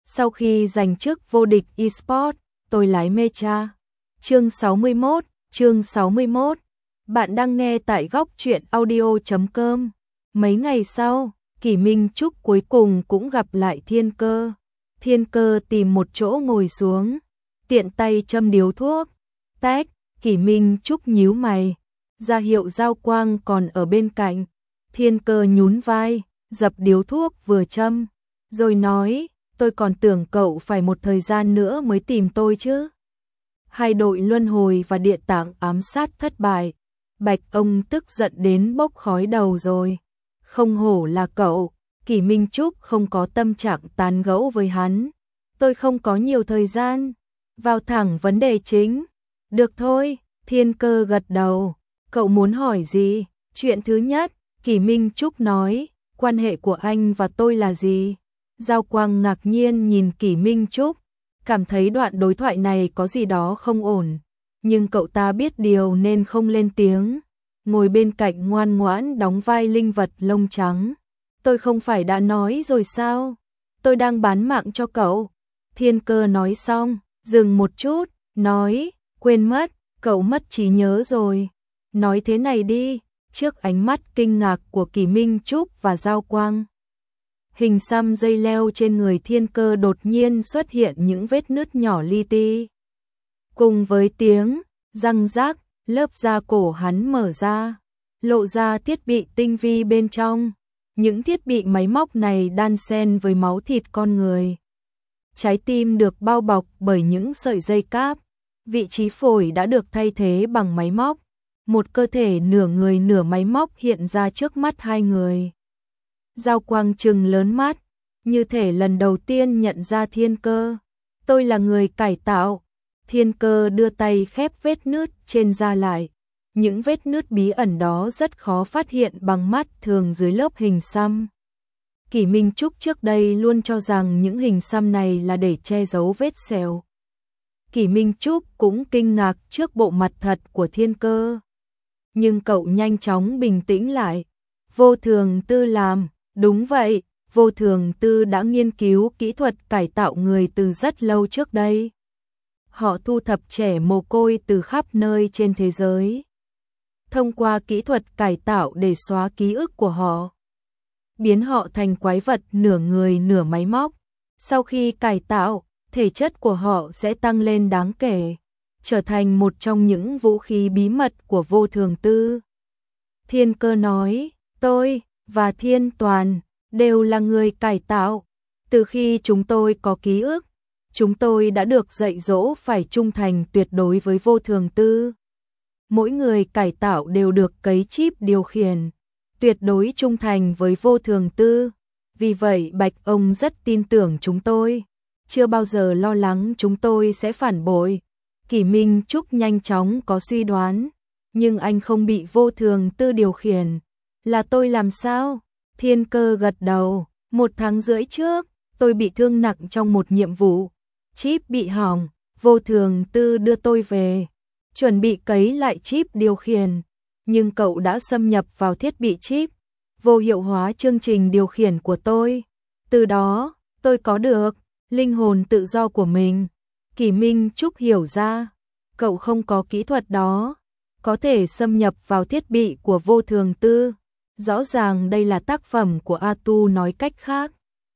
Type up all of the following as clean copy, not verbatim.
Sau khi giành chức vô địch eSports, tôi lái Mecha. Chương 61. Bạn đang nghe tại góc truyện audio.com. Mấy ngày sau, Kỷ Minh Trúc cuối cùng cũng gặp lại Thiên Cơ. Thiên Cơ tìm một chỗ ngồi xuống, tiện tay châm điếu thuốc. Tách, Kỷ Minh Trúc nhíu mày, ra hiệu Giao Quang còn ở bên cạnh. Thiên Cơ nhún vai, dập điếu thuốc vừa châm, rồi nói, tôi còn tưởng cậu phải một thời gian nữa mới tìm tôi chứ. Hai đội luân hồi và địa tạng ám sát thất bại, Bạch ông tức giận đến bốc khói đầu rồi. Không hổ là cậu, Kỷ Minh Trúc không có tâm trạng tán gẫu với hắn. Tôi không có nhiều thời gian, vào thẳng vấn đề chính. Được thôi, Thiên Cơ gật đầu. Cậu muốn hỏi gì? Chuyện thứ nhất, Kỷ Minh Trúc nói, quan hệ của anh và tôi là gì? Giao Quang ngạc nhiên nhìn Kỷ Minh Trúc, cảm thấy đoạn đối thoại này có gì đó không ổn. Nhưng cậu ta biết điều nên không lên tiếng, ngồi bên cạnh ngoan ngoãn đóng vai linh vật lông trắng. Tôi không phải đã nói rồi sao? Tôi đang bán mạng cho cậu. Thiên Cơ nói xong, dừng một chút, nói, quên mất, cậu mất trí nhớ rồi. Nói thế này đi, trước ánh mắt kinh ngạc của Kỷ Minh Trúc và Giao Quang. Hình xăm dây leo trên người Thiên Cơ đột nhiên xuất hiện những vết nứt nhỏ li ti. Cùng với tiếng răng rác, lớp da cổ hắn mở ra, lộ ra thiết bị tinh vi bên trong. Những thiết bị máy móc này đan xen với máu thịt con người. Trái tim được bao bọc bởi những sợi dây cáp, vị trí phổi đã được thay thế bằng máy móc. Một cơ thể nửa người nửa máy móc hiện ra trước mắt hai người. Giao Quang trừng lớn mắt, như thể lần đầu tiên nhận ra Thiên Cơ. Tôi là người cải tạo. Thiên Cơ đưa tay khép vết nứt trên da lại. Những vết nứt bí ẩn đó rất khó phát hiện bằng mắt thường dưới lớp hình xăm. Kỷ Minh Trúc trước đây luôn cho rằng những hình xăm này là để che giấu vết sẹo. Kỷ Minh Trúc cũng kinh ngạc trước bộ mặt thật của Thiên Cơ. Nhưng cậu nhanh chóng bình tĩnh lại. Vô Thường Tư làm, đúng vậy, Vô Thường Tư đã nghiên cứu kỹ thuật cải tạo người từ rất lâu trước đây. Họ thu thập trẻ mồ côi từ khắp nơi trên thế giới, thông qua kỹ thuật cải tạo để xóa ký ức của họ, biến họ thành quái vật nửa người nửa máy móc. Sau khi cải tạo, thể chất của họ sẽ tăng lên đáng kể, trở thành một trong những vũ khí bí mật của Vô Thường Tư. Thiên Cơ nói, tôi và Thiên Toàn đều là người cải tạo. Từ khi chúng tôi có ký ức, chúng tôi đã được dạy dỗ phải trung thành tuyệt đối với Vô Thường Tư. Mỗi người cải tạo đều được cấy chip điều khiển, tuyệt đối trung thành với Vô Thường Tư. Vì vậy Bạch ông rất tin tưởng chúng tôi, chưa bao giờ lo lắng chúng tôi sẽ phản bội. Kỷ Minh Trúc nhanh chóng có suy đoán, nhưng anh không bị Vô Thường Tư điều khiển. Là tôi làm sao? Thiên Cơ gật đầu, 1 tháng rưỡi trước, tôi bị thương nặng trong một nhiệm vụ. Chip bị hỏng, Vô Thường Tư đưa tôi về, chuẩn bị cấy lại chip điều khiển. Nhưng cậu đã xâm nhập vào thiết bị chip, vô hiệu hóa chương trình điều khiển của tôi. Từ đó, tôi có được linh hồn tự do của mình. Kỷ Minh Trúc hiểu ra, cậu không có kỹ thuật đó, có thể xâm nhập vào thiết bị của Vô Thường Tư. Rõ ràng đây là tác phẩm của A Tu, nói cách khác.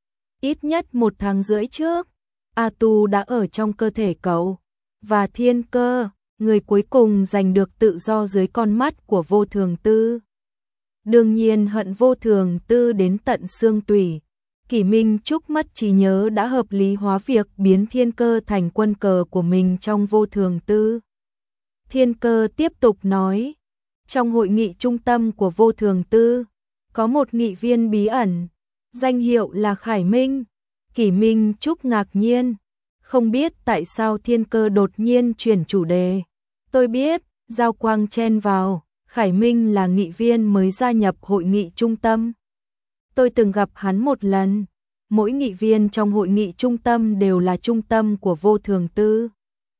Ít nhất 1 tháng rưỡi trước, A Tu đã ở trong cơ thể cậu. Và Thiên Cơ, người cuối cùng giành được tự do dưới con mắt của Vô Thường Tư. Đương nhiên hận Vô Thường Tư đến tận xương tủy. Kỷ Minh Trúc mất trí nhớ đã hợp lý hóa việc biến Thiên Cơ thành quân cờ của mình trong Vô Thường Tư. Thiên Cơ tiếp tục nói, trong hội nghị trung tâm của Vô Thường Tư, có một nghị viên bí ẩn, danh hiệu là Khải Minh. Kỷ Minh Trúc ngạc nhiên, không biết tại sao Thiên Cơ đột nhiên chuyển chủ đề. Tôi biết, Giao Quang chen vào, Khải Minh là nghị viên mới gia nhập hội nghị trung tâm. Tôi từng gặp hắn một lần. Mỗi nghị viên trong hội nghị trung tâm đều là trung tâm của Vô Thường Tư,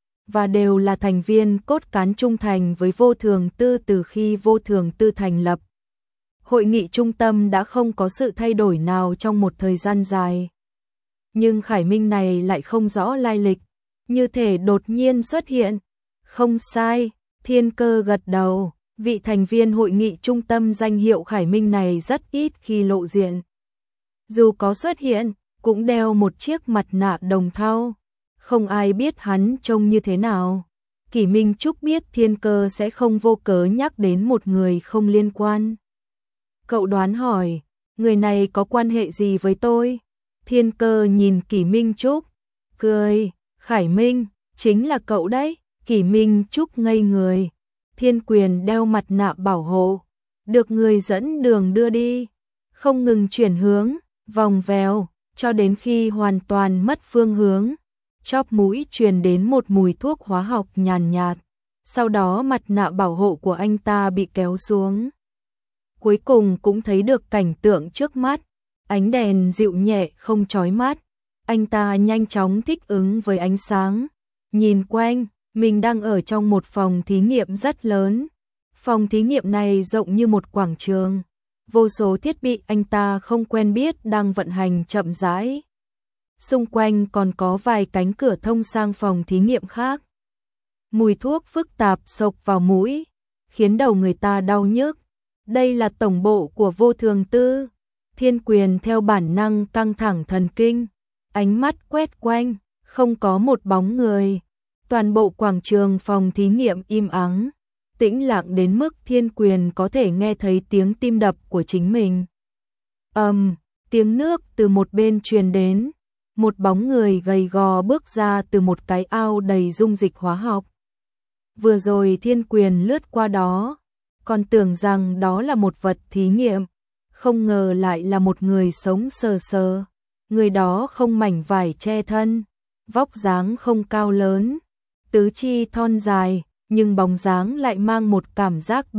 và đều là thành viên cốt cán trung thành với Vô Thường Tư từ khi Vô Thường Tư thành lập. Hội nghị trung tâm đã không có sự thay đổi nào trong một thời gian dài. nhưng Khải Minh này lại không rõ lai lịch, như thể đột nhiên xuất hiện. Không sai, Thiên Cơ gật đầu, vị thành viên hội nghị trung tâm danh hiệu Khải Minh này rất ít khi lộ diện. Dù có xuất hiện, cũng đeo một chiếc mặt nạ đồng thau, không ai biết hắn trông như thế nào. Kỷ Minh Trúc biết Thiên Cơ sẽ không vô cớ nhắc đến một người không liên quan. Cậu đoán hỏi, người này có quan hệ gì với tôi? Thiên Cơ nhìn Kỷ Minh Trúc, cười, Khải Minh, chính là cậu đấy. Kỷ Minh Trúc ngây người, Thiên Quyền đeo mặt nạ bảo hộ, được người dẫn đường đưa đi, không ngừng chuyển hướng, vòng vèo, cho đến khi hoàn toàn mất phương hướng. Chóp mũi truyền đến một mùi thuốc hóa học nhàn nhạt, sau đó mặt nạ bảo hộ của anh ta bị kéo xuống. Cuối cùng cũng thấy được cảnh tượng trước mắt, ánh đèn dịu nhẹ không chói mắt, anh ta nhanh chóng thích ứng với ánh sáng, nhìn quanh, mình đang ở trong một phòng thí nghiệm rất lớn. Phòng thí nghiệm này rộng như một quảng trường, vô số thiết bị anh ta không quen biết đang vận hành chậm rãi. Xung quanh còn có vài cánh cửa thông sang phòng thí nghiệm khác. Mùi thuốc phức tạp xộc vào mũi, khiến đầu người ta đau nhức. Đây là tổng bộ của Vô Thường Tư. Thiên Quyền theo bản năng căng thẳng thần kinh, ánh mắt quét quanh, không có một bóng người. Toàn bộ quảng trường phòng thí nghiệm im ắng, tĩnh lặng đến mức Thiên Quyền có thể nghe thấy tiếng tim đập của chính mình. Tiếng nước từ một bên truyền đến, một bóng người gầy gò bước ra từ một cái ao đầy dung dịch hóa học. Vừa rồi Thiên Quyền lướt qua đó, còn tưởng rằng đó là một vật thí nghiệm, không ngờ lại là một người sống sờ sờ. Người đó không mảnh vải che thân, vóc dáng không cao lớn, tứ chi thon dài, nhưng bóng dáng lại mang một cảm giác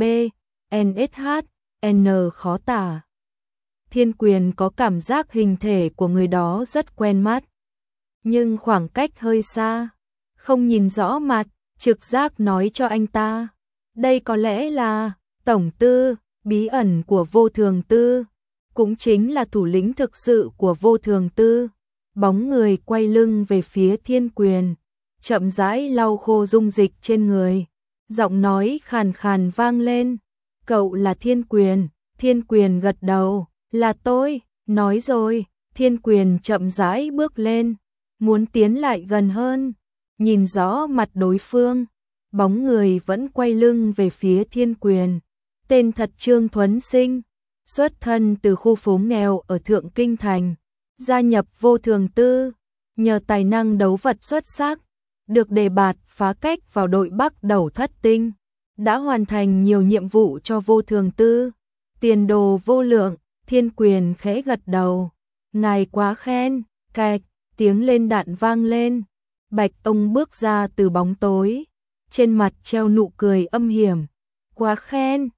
N khó tả. Thiên Quyền có cảm giác hình thể của người đó rất quen mắt, nhưng khoảng cách hơi xa, không nhìn rõ mặt, trực giác nói cho anh ta, đây có lẽ là tổng tư, bí ẩn của Vô Thường Tư, cũng chính là thủ lĩnh thực sự của Vô Thường Tư. Bóng người quay lưng về phía Thiên Quyền, chậm rãi lau khô dung dịch trên người, giọng nói khàn khàn vang lên, cậu là Thiên Quyền? Thiên Quyền gật đầu, là tôi, nói rồi. Thiên Quyền chậm rãi bước lên, muốn tiến lại gần hơn, nhìn rõ mặt đối phương. Bóng người vẫn quay lưng về phía Thiên Quyền, tên thật Trương Thuấn Sinh, xuất thân từ khu phố nghèo ở Thượng Kinh Thành, gia nhập Vô Thường Tư, nhờ tài năng đấu vật xuất sắc, được đề bạt phá cách vào đội Bắc Đầu Thất Tinh, đã hoàn thành nhiều nhiệm vụ cho Vô Thường Tư, tiền đồ vô lượng. Thiên Quyền khẽ gật đầu, ngài quá khen. Cạch, tiếng lên đạn vang lên, Bạch ông bước ra từ bóng tối, trên mặt treo nụ cười âm hiểm, quá khen.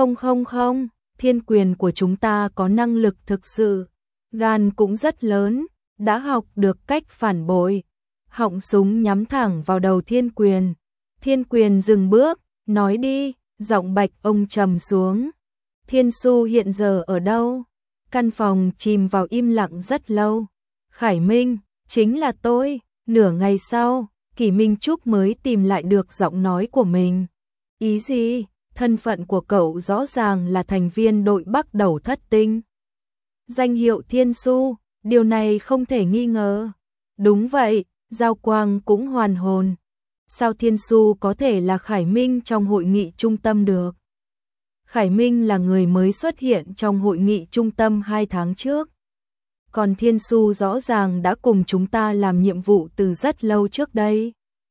Không, Thiên Quyền của chúng ta có năng lực thực sự, gan cũng rất lớn, đã học được cách phản bội. Họng súng nhắm thẳng vào đầu Thiên Quyền. Thiên Quyền dừng bước, nói đi. Giọng Bạch ông trầm xuống, Thiên Su hiện giờ ở đâu? Căn phòng chìm vào im lặng rất lâu. Khải Minh, chính là tôi. Nửa ngày sau, Kỷ Minh Trúc mới tìm lại được giọng nói của mình. Ý gì? Thân phận của cậu rõ ràng là thành viên đội Bắc Đầu Thất Tinh, danh hiệu Thiên Su, điều này không thể nghi ngờ. Đúng vậy, Giao Quang cũng hoàn hồn. Sao Thiên Su có thể là Khải Minh trong hội nghị trung tâm được? Khải Minh là người mới xuất hiện trong hội nghị trung tâm 2 tháng trước. Còn Thiên Su rõ ràng đã cùng chúng ta làm nhiệm vụ từ rất lâu trước đây.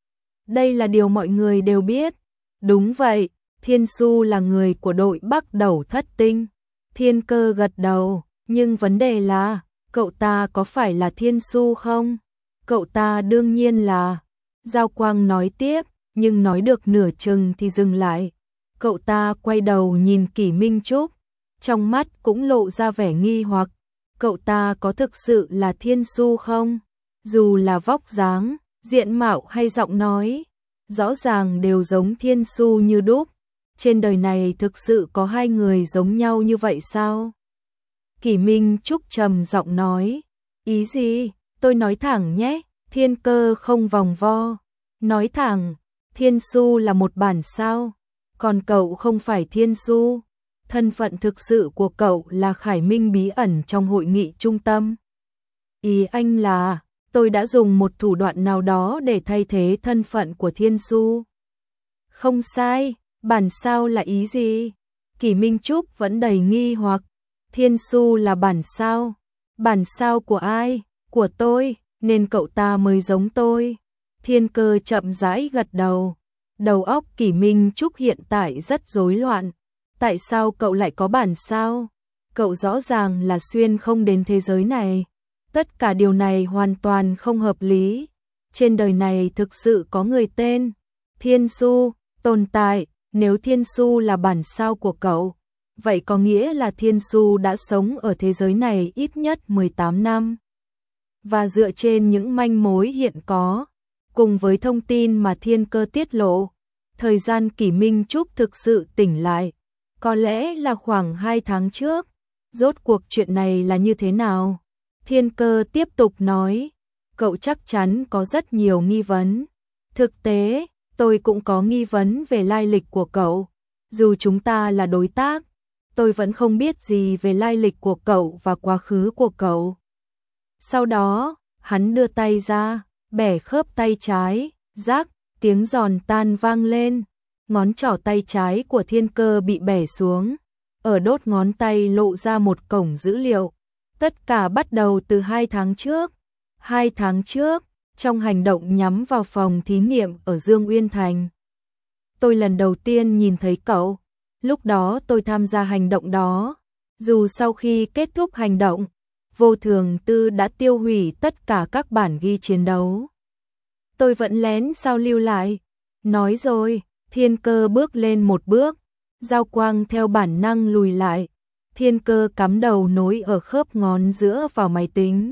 Đây là điều mọi người đều biết. Đúng vậy, Thiên Su là người của đội Bắc Đầu Thất Tinh. Thiên Cơ gật đầu, nhưng vấn đề là, cậu ta có phải là Thiên Su không? Cậu ta đương nhiên là. Giao Quang nói tiếp, nhưng nói được nửa chừng thì dừng lại. Cậu ta quay đầu nhìn Kỷ Minh Trúc, trong mắt cũng lộ ra vẻ nghi hoặc. Cậu ta có thực sự là Thiên Su không? Dù là vóc dáng, diện mạo hay giọng nói, rõ ràng đều giống Thiên Su như đúc. Trên đời này thực sự có hai người giống nhau như vậy sao? Kỷ Minh Trúc trầm giọng nói, ý gì? Tôi nói thẳng nhé, Thiên Cơ không vòng vo. Nói thẳng, Thiên Su là một bản sao, còn cậu không phải Thiên Su. Thân phận thực sự của cậu là Khải Minh bí ẩn trong hội nghị trung tâm. Ý anh là, tôi đã dùng một thủ đoạn nào đó để thay thế thân phận của Thiên Su. Không sai, bản sao là ý gì? Kỷ Minh Trúc vẫn đầy nghi hoặc. Thiên Su là bản sao. Bản sao của ai? Của tôi, nên cậu ta mới giống tôi. Thiên Cơ chậm rãi gật đầu. Đầu óc Kỷ Minh Trúc hiện tại rất rối loạn. Tại sao cậu lại có bản sao? Cậu rõ ràng là xuyên không đến thế giới này. Tất cả điều này hoàn toàn không hợp lý. Trên đời này thực sự có người tên Thiên Su tồn tại. Nếu Thiên Su là bản sao của cậu, vậy có nghĩa là Thiên Su đã sống ở thế giới này ít nhất 18 năm. Và dựa trên những manh mối hiện có, cùng với thông tin mà Thiên Cơ tiết lộ, thời gian Kỷ Minh Trúc thực sự tỉnh lại, có lẽ là khoảng 2 tháng trước. Rốt cuộc chuyện này là như thế nào? Thiên Cơ tiếp tục nói, cậu chắc chắn có rất nhiều nghi vấn. Thực tế, tôi cũng có nghi vấn về lai lịch của cậu. Dù chúng ta là đối tác, tôi vẫn không biết gì về lai lịch của cậu và quá khứ của cậu. Sau đó, hắn đưa tay ra, bẻ khớp tay trái, rắc, tiếng giòn tan vang lên. Ngón trỏ tay trái của Thiên Cơ bị bẻ xuống. Ở đốt ngón tay lộ ra một cổng dữ liệu. Tất cả bắt đầu từ 2 tháng trước. 2 tháng trước, trong hành động nhắm vào phòng thí nghiệm ở Dương Uyên Thành. Tôi lần đầu tiên nhìn thấy cậu. Lúc đó tôi tham gia hành động đó. Dù sau khi kết thúc hành động, Vô Thường Tư đã tiêu hủy tất cả các bản ghi chiến đấu. Tôi vẫn lén sao lưu lại. Nói rồi, Thiên Cơ bước lên một bước. Giao quang theo bản năng lùi lại. Thiên Cơ cắm đầu nối ở khớp ngón giữa vào máy tính.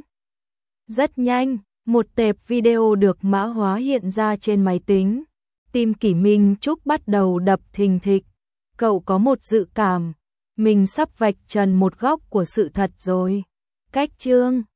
Rất nhanh, một tệp video được mã hóa hiện ra trên máy tính. Tim Kỷ Minh Trúc bắt đầu đập thình thịch. Cậu có một dự cảm, mình sắp vạch trần một góc của sự thật rồi. Cách chương